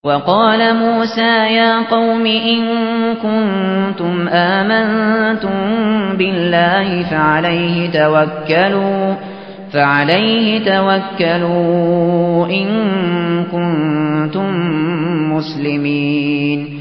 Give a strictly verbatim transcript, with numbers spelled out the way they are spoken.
وقال موسى يا قوم إن كنتم آمنتم بالله فعليه توكلوا فعليه توكلوا إن كنتم مسلمين